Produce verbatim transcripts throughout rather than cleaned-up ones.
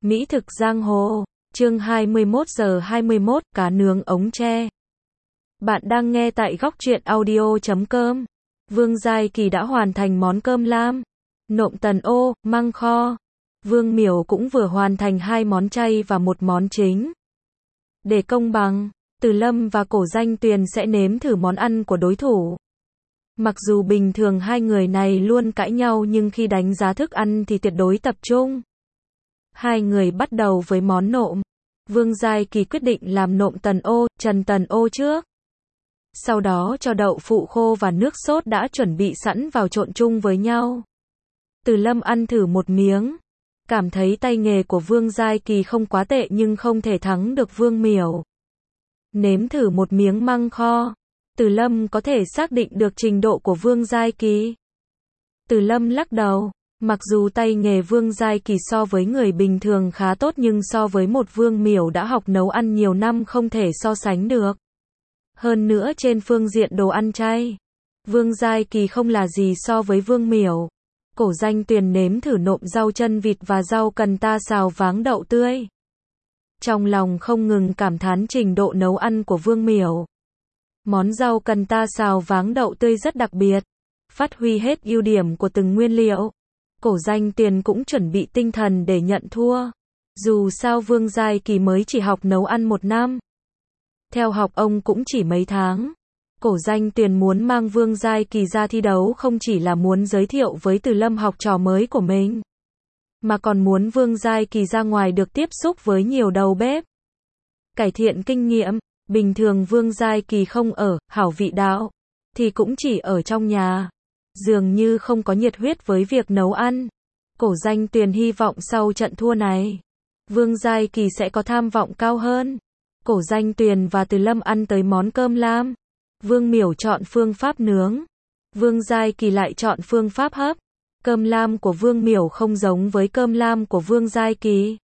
Mỹ thực giang hồ, chương hai mươi mốt giờ hai mươi mốt, cá nướng ống tre. Bạn đang nghe tại góc truyện audio chấm com. Vương Giai Kỳ đã hoàn thành món cơm lam, nộm tần ô, măng kho. Vương Miểu cũng vừa hoàn thành hai món chay và một món chính. Để công bằng, Từ Lâm và Cổ Danh Tuyền sẽ nếm thử món ăn của đối thủ. Mặc dù bình thường hai người này luôn cãi nhau nhưng khi đánh giá thức ăn thì tuyệt đối tập trung. Hai người bắt đầu với món nộm. Vương Giai Kỳ quyết định làm nộm tần ô, trần tần ô trước. Sau đó cho đậu phụ khô và nước sốt đã chuẩn bị sẵn vào trộn chung với nhau. Từ Lâm ăn thử một miếng. Cảm thấy tay nghề của Vương Giai Kỳ không quá tệ nhưng không thể thắng được Vương Miểu. Nếm thử một miếng măng kho. Từ Lâm có thể xác định được trình độ của Vương Giai Kỳ. Từ Lâm lắc đầu. Mặc dù tay nghề Vương Giai Kỳ so với người bình thường khá tốt nhưng so với một Vương Miểu đã học nấu ăn nhiều năm không thể so sánh được. Hơn nữa trên phương diện đồ ăn chay, Vương Giai Kỳ không là gì so với Vương Miểu. Cổ Danh Tuyền nếm thử nộm rau chân vịt và rau cần ta xào váng đậu tươi. Trong lòng không ngừng cảm thán trình độ nấu ăn của Vương Miểu. Món rau cần ta xào váng đậu tươi rất đặc biệt, phát huy hết ưu điểm của từng nguyên liệu. Cổ Danh Tuyền cũng chuẩn bị tinh thần để nhận thua. Dù sao Vương Giai Kỳ mới chỉ học nấu ăn một năm. Theo học ông cũng chỉ mấy tháng. Cổ Danh Tuyền muốn mang Vương Giai Kỳ ra thi đấu không chỉ là muốn giới thiệu với Từ Lâm học trò mới của mình, mà còn muốn Vương Giai Kỳ ra ngoài được tiếp xúc với nhiều đầu bếp. Cải thiện kinh nghiệm, bình thường Vương Giai Kỳ không ở hảo vị đạo, thì cũng chỉ ở trong nhà. Dường như không có nhiệt huyết với việc nấu ăn. Cổ Danh Tuyền hy vọng sau trận thua này, Vương Giai Kỳ sẽ có tham vọng cao hơn. Cổ Danh Tuyền và Từ Lâm ăn tới món cơm lam. Vương Miểu chọn phương pháp nướng. Vương Giai Kỳ lại chọn phương pháp hấp. Cơm lam của Vương Miểu không giống với cơm lam của Vương Giai Kỳ.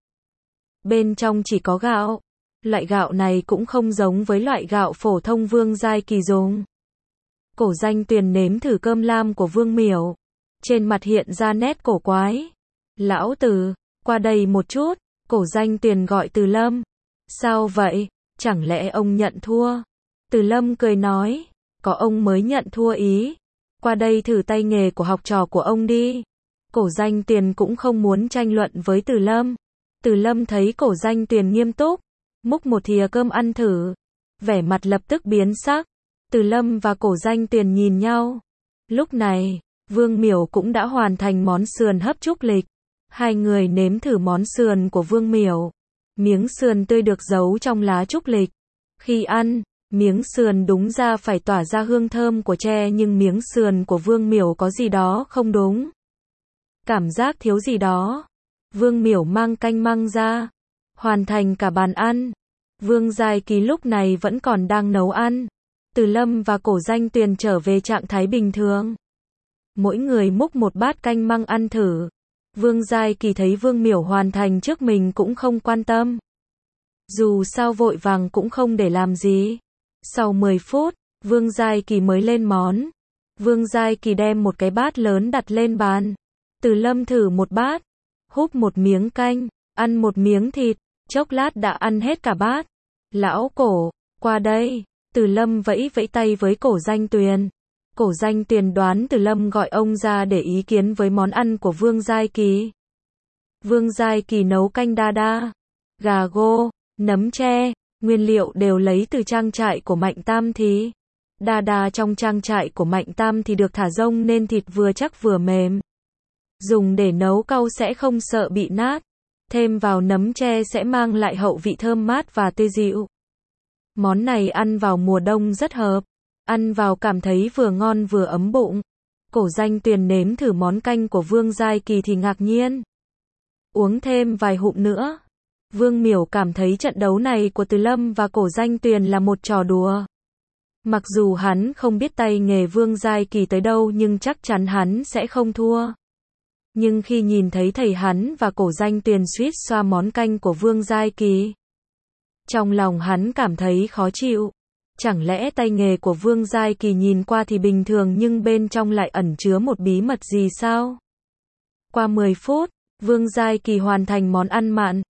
Bên trong chỉ có gạo. Loại gạo này cũng không giống với loại gạo phổ thông Vương Giai Kỳ dùng. Cổ Danh Tuyền nếm thử cơm lam của Vương Miểu. Trên mặt hiện ra nét cổ quái. Lão Từ, qua đây một chút. Cổ Danh Tuyền gọi Từ Lâm. Sao vậy? Chẳng lẽ ông nhận thua? Từ Lâm cười nói. Có ông mới nhận thua ý. Qua đây thử tay nghề của học trò của ông đi. Cổ Danh Tuyền cũng không muốn tranh luận với Từ Lâm. Từ Lâm thấy Cổ Danh Tuyền nghiêm túc, múc một thìa cơm ăn thử. Vẻ mặt lập tức biến sắc. Từ Lâm và Cổ Danh Tuyền nhìn nhau. Lúc này, Vương Miểu cũng đã hoàn thành món sườn hấp trúc lịch. Hai người nếm thử món sườn của Vương Miểu. Miếng sườn tươi được giấu trong lá trúc lịch. Khi ăn, miếng sườn đúng ra phải tỏa ra hương thơm của tre nhưng miếng sườn của Vương Miểu có gì đó không đúng. Cảm giác thiếu gì đó. Vương Miểu mang canh măng ra. Hoàn thành cả bàn ăn. Vương Giai Kỳ lúc này vẫn còn đang nấu ăn. Từ Lâm và Cổ Danh Tuyền trở về trạng thái bình thường. Mỗi người múc một bát canh măng ăn thử. Vương Giai Kỳ thấy Vương Miểu hoàn thành trước mình cũng không quan tâm. Dù sao vội vàng cũng không để làm gì. Sau mười phút, Vương Giai Kỳ mới lên món. Vương Giai Kỳ đem một cái bát lớn đặt lên bàn. Từ Lâm thử một bát, húp một miếng canh, ăn một miếng thịt, chốc lát đã ăn hết cả bát. Lão Cổ, qua đây. Từ Lâm vẫy vẫy tay với Cổ Danh Tuyền. Cổ Danh Tuyền đoán Từ Lâm gọi ông ra để ý kiến với món ăn của Vương Giai Kỳ. Vương Giai Kỳ nấu canh đa đa, gà gô, nấm tre, nguyên liệu đều lấy từ trang trại của Mạnh Tam thì. Đa đa trong trang trại của Mạnh Tam thì được thả rông nên thịt vừa chắc vừa mềm. Dùng để nấu cau sẽ không sợ bị nát. Thêm vào nấm tre sẽ mang lại hậu vị thơm mát và tươi dịu. Món này ăn vào mùa đông rất hợp. Ăn vào cảm thấy vừa ngon vừa ấm bụng. Cổ Danh Tuyền nếm thử món canh của Vương Giai Kỳ thì ngạc nhiên. Uống thêm vài hụm nữa. Vương Miểu cảm thấy trận đấu này của Từ Lâm và Cổ Danh Tuyền là một trò đùa. Mặc dù hắn không biết tay nghề Vương Giai Kỳ tới đâu nhưng chắc chắn hắn sẽ không thua. Nhưng khi nhìn thấy thầy hắn và Cổ Danh Tuyền suýt xoa món canh của Vương Giai Kỳ, trong lòng hắn cảm thấy khó chịu. Chẳng lẽ tay nghề của Vương Giai Kỳ nhìn qua thì bình thường nhưng bên trong lại ẩn chứa một bí mật gì sao? Qua mười phút, Vương Giai Kỳ hoàn thành món ăn mặn.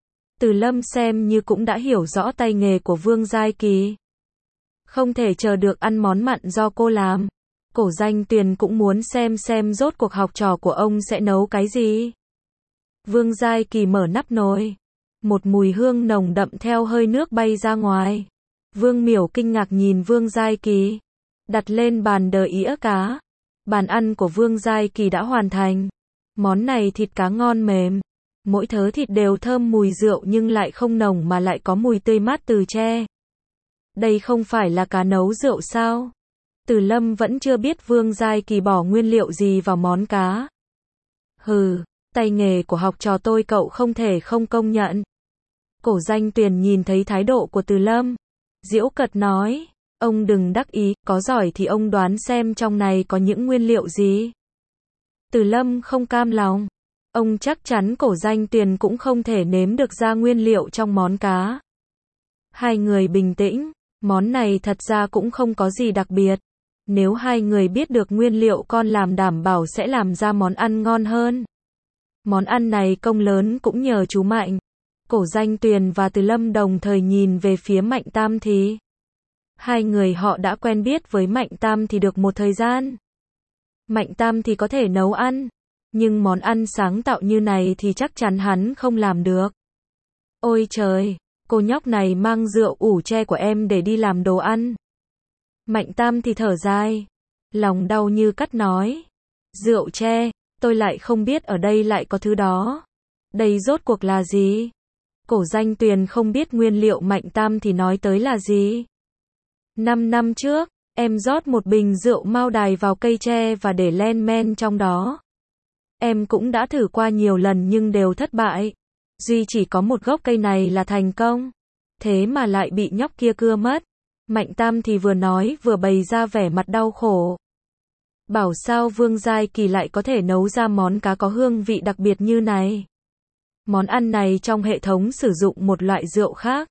Từ Lâm xem như cũng đã hiểu rõ tay nghề của Vương Giai Kỳ. Không thể chờ được ăn món mặn do cô làm. Cổ Danh Tuyền cũng muốn xem xem rốt cuộc học trò của ông sẽ nấu cái gì. Vương Giai Kỳ mở nắp nồi. Một mùi hương nồng đậm theo hơi nước bay ra ngoài. Vương Miểu kinh ngạc nhìn Vương Giai Kỳ. Đặt lên bàn đờ ĩa cá. Bàn ăn của Vương Giai Kỳ đã hoàn thành. Món này thịt cá ngon mềm. Mỗi thớ thịt đều thơm mùi rượu nhưng lại không nồng mà lại có mùi tươi mát từ tre. Đây không phải là cá nấu rượu sao? Từ Lâm vẫn chưa biết Vương Giai Kỳ bỏ nguyên liệu gì vào món cá. Hừ, tay nghề của học trò tôi cậu không thể không công nhận. Cổ Danh Tuyền nhìn thấy thái độ của Từ Lâm. Giễu cợt nói, ông đừng đắc ý, có giỏi thì ông đoán xem trong này có những nguyên liệu gì. Từ Lâm không cam lòng. Ông chắc chắn Cổ Danh Tuyền cũng không thể nếm được ra nguyên liệu trong món cá. Hai người bình tĩnh, món này thật ra cũng không có gì đặc biệt. Nếu hai người biết được nguyên liệu con làm đảm bảo sẽ làm ra món ăn ngon hơn. Món ăn này công lớn cũng nhờ chú Mạnh. Cổ Danh Tuyền và Từ Lâm đồng thời nhìn về phía Mạnh Tam Thì. Hai người họ đã quen biết với Mạnh Tam Thì được một thời gian. Mạnh Tam Thì có thể nấu ăn, nhưng món ăn sáng tạo như này thì chắc chắn hắn không làm được. Ôi trời, cô nhóc này mang rượu ủ tre của em để đi làm đồ ăn. Mạnh Tam Thì thở dài, lòng đau như cắt nói. Rượu tre, tôi lại không biết ở đây lại có thứ đó. Đây rốt cuộc là gì? Cổ Danh Tuyền không biết nguyên liệu Mạnh Tam Thì nói tới là gì. Năm năm trước, em rót một bình rượu Mao Đài vào cây tre và để lên men trong đó. Em cũng đã thử qua nhiều lần nhưng đều thất bại. Duy chỉ có một gốc cây này là thành công. Thế mà lại bị nhóc kia cưa mất. Mạnh Tam Thì vừa nói vừa bày ra vẻ mặt đau khổ. Bảo sao Vương Giai Kỳ lại có thể nấu ra món cá có hương vị đặc biệt như này. Món ăn này trong hệ thống sử dụng một loại rượu khác.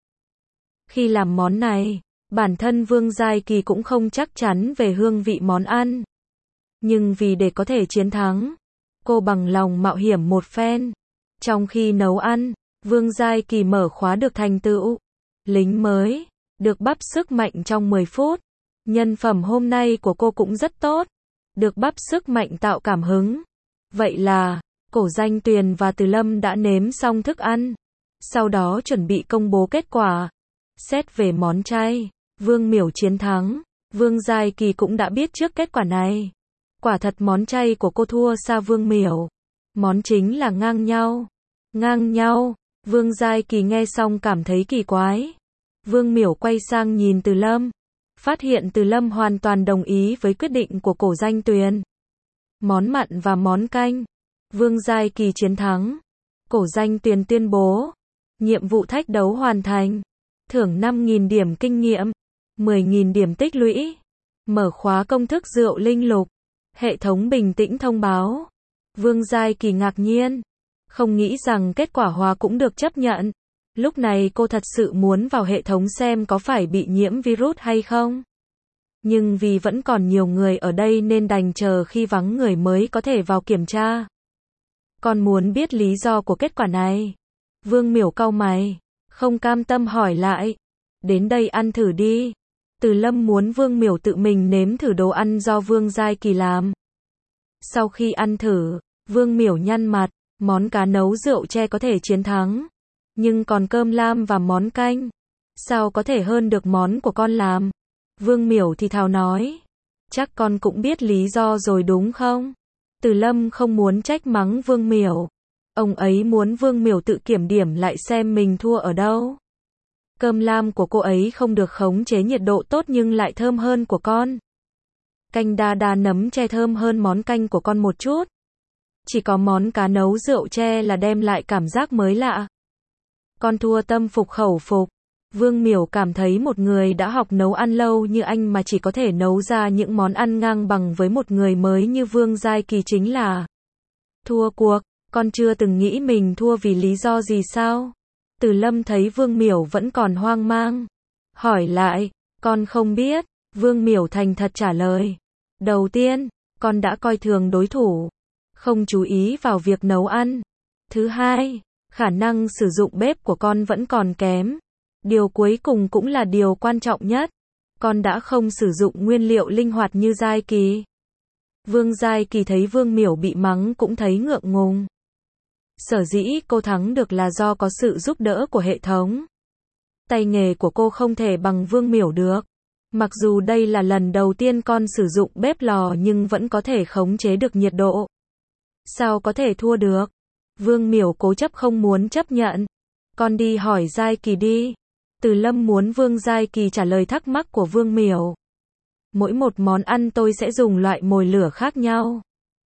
Khi làm món này, bản thân Vương Giai Kỳ cũng không chắc chắn về hương vị món ăn. Nhưng vì để có thể chiến thắng, cô bằng lòng mạo hiểm một phen. Trong khi nấu ăn, Vương Giai Kỳ mở khóa được thành tựu. Lính mới, được bắp sức mạnh trong mười phút. Nhân phẩm hôm nay của cô cũng rất tốt. Được bắp sức mạnh tạo cảm hứng. Vậy là, Cổ Danh Tuyền và Từ Lâm đã nếm xong thức ăn. Sau đó chuẩn bị công bố kết quả. Xét về món chay, Vương Miểu chiến thắng. Vương Giai Kỳ cũng đã biết trước kết quả này. Quả thật món chay của cô thua xa Vương Miểu. Món chính là ngang nhau. Ngang nhau, Vương Giai Kỳ nghe xong cảm thấy kỳ quái. Vương Miểu quay sang nhìn Từ Lâm. Phát hiện Từ Lâm hoàn toàn đồng ý với quyết định của Cổ Danh Tuyền. Món mặn và món canh. Vương Giai Kỳ chiến thắng. Cổ Danh Tuyền tuyên bố. Nhiệm vụ thách đấu hoàn thành. Thưởng năm nghìn điểm kinh nghiệm. mười nghìn điểm tích lũy. Mở khóa công thức rượu linh lục. Hệ thống bình tĩnh thông báo. Vương Giai Kỳ ngạc nhiên. Không nghĩ rằng kết quả hòa cũng được chấp nhận. Lúc này cô thật sự muốn vào hệ thống xem có phải bị nhiễm virus hay không. Nhưng vì vẫn còn nhiều người ở đây nên đành chờ khi vắng người mới có thể vào kiểm tra. Còn muốn biết lý do của kết quả này. Vương Miểu cau mày, không cam tâm hỏi lại. Đến đây ăn thử đi. Từ Lâm muốn Vương Miểu tự mình nếm thử đồ ăn do Vương Giai Kỳ làm. Sau khi ăn thử, Vương Miểu nhăn mặt, món cá nấu rượu tre có thể chiến thắng. Nhưng còn cơm lam và món canh, sao có thể hơn được món của con làm? Vương Miểu thì thào nói, chắc con cũng biết lý do rồi đúng không? Từ Lâm không muốn trách mắng Vương Miểu. Ông ấy muốn Vương Miểu tự kiểm điểm lại xem mình thua ở đâu. Cơm lam của cô ấy không được khống chế nhiệt độ tốt nhưng lại thơm hơn của con. Canh đa đa nấm tre thơm hơn món canh của con một chút. Chỉ có món cá nấu rượu tre là đem lại cảm giác mới lạ. Con thua tâm phục khẩu phục. Vương Miểu cảm thấy một người đã học nấu ăn lâu như anh mà chỉ có thể nấu ra những món ăn ngang bằng với một người mới như Vương Giai Kỳ chính là thua cuộc. Con chưa từng nghĩ mình thua vì lý do gì sao? Từ Lâm thấy Vương Miểu vẫn còn hoang mang. Hỏi lại, con không biết. Vương Miểu thành thật trả lời. Đầu tiên, con đã coi thường đối thủ. Không chú ý vào việc nấu ăn. Thứ hai, Khả năng sử dụng bếp của con vẫn còn kém. Điều cuối cùng cũng là điều quan trọng nhất. Con đã không sử dụng nguyên liệu linh hoạt như Giai Kỳ. Vương Giai Kỳ thấy Vương Miểu bị mắng cũng thấy ngượng ngùng. Sở dĩ cô thắng được là do có sự giúp đỡ của hệ thống. Tay nghề của cô không thể bằng Vương Miểu được. Mặc dù đây là lần đầu tiên con sử dụng bếp lò nhưng vẫn có thể khống chế được nhiệt độ. Sao có thể thua được? Vương Miểu cố chấp không muốn chấp nhận. Con đi hỏi Giai Kỳ đi. Từ Lâm muốn Vương Giai Kỳ trả lời thắc mắc của Vương Miểu. Mỗi một món ăn tôi sẽ dùng loại mồi lửa khác nhau.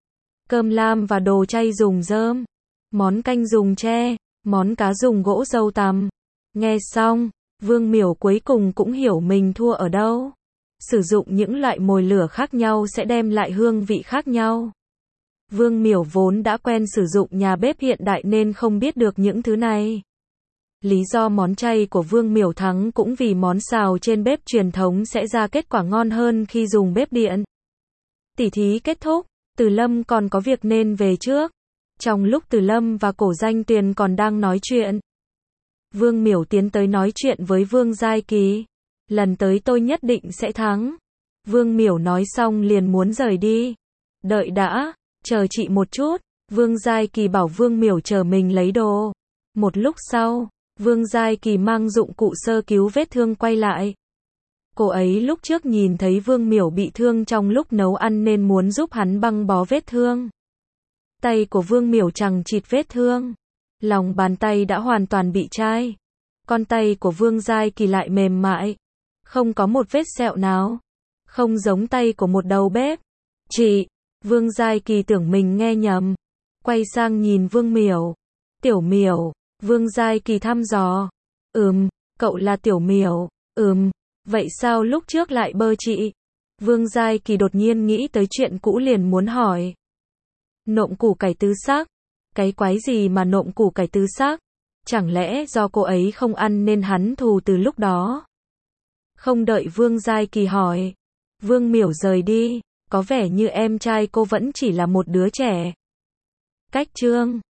Cơm lam và đồ chay dùng rơm. Món canh dùng tre. Món cá dùng gỗ dâu tằm. Nghe xong, Vương Miểu cuối cùng cũng hiểu mình thua ở đâu. Sử dụng những loại mồi lửa khác nhau sẽ đem lại hương vị khác nhau. Vương Miểu vốn đã quen sử dụng nhà bếp hiện đại nên không biết được những thứ này. Lý do món chay của Vương Miểu thắng cũng vì món xào trên bếp truyền thống sẽ ra kết quả ngon hơn khi dùng bếp điện. Tỉ thí kết thúc, Từ Lâm còn có việc nên về trước. Trong lúc Từ Lâm và Cổ Danh Tuyền còn đang nói chuyện, Vương Miểu tiến tới nói chuyện với Vương Giai Kỳ. Lần tới tôi nhất định sẽ thắng. Vương Miểu nói xong liền muốn rời đi. Đợi đã, chờ chị một chút. Vương Giai Kỳ bảo Vương Miểu chờ mình lấy đồ. Một lúc sau, Vương Giai Kỳ mang dụng cụ sơ cứu vết thương quay lại. Cô ấy lúc trước nhìn thấy Vương Miểu bị thương trong lúc nấu ăn nên muốn giúp hắn băng bó vết thương. Tay của Vương Miểu chằng chịt vết thương. Lòng bàn tay đã hoàn toàn bị chai. Con tay của Vương Giai Kỳ lại mềm mại. Không có một vết sẹo nào. Không giống tay của một đầu bếp. Chị! Vương Giai Kỳ tưởng mình nghe nhầm. Quay sang nhìn Vương Miểu. Tiểu Miểu. Vương Giai Kỳ thăm dò. Ừm, cậu là Tiểu Miểu. Ừm, vậy sao lúc trước lại bơ chị? Vương Giai Kỳ đột nhiên nghĩ tới chuyện cũ liền muốn hỏi. Nộm củ cải tứ sắc. Cái quái gì mà nộm củ cải tứ sắc? Chẳng lẽ do cô ấy không ăn nên hắn thù từ lúc đó? Không đợi Vương Giai Kỳ hỏi, Vương Miểu rời đi. Có vẻ như em trai cô vẫn chỉ là một đứa trẻ. Cách chương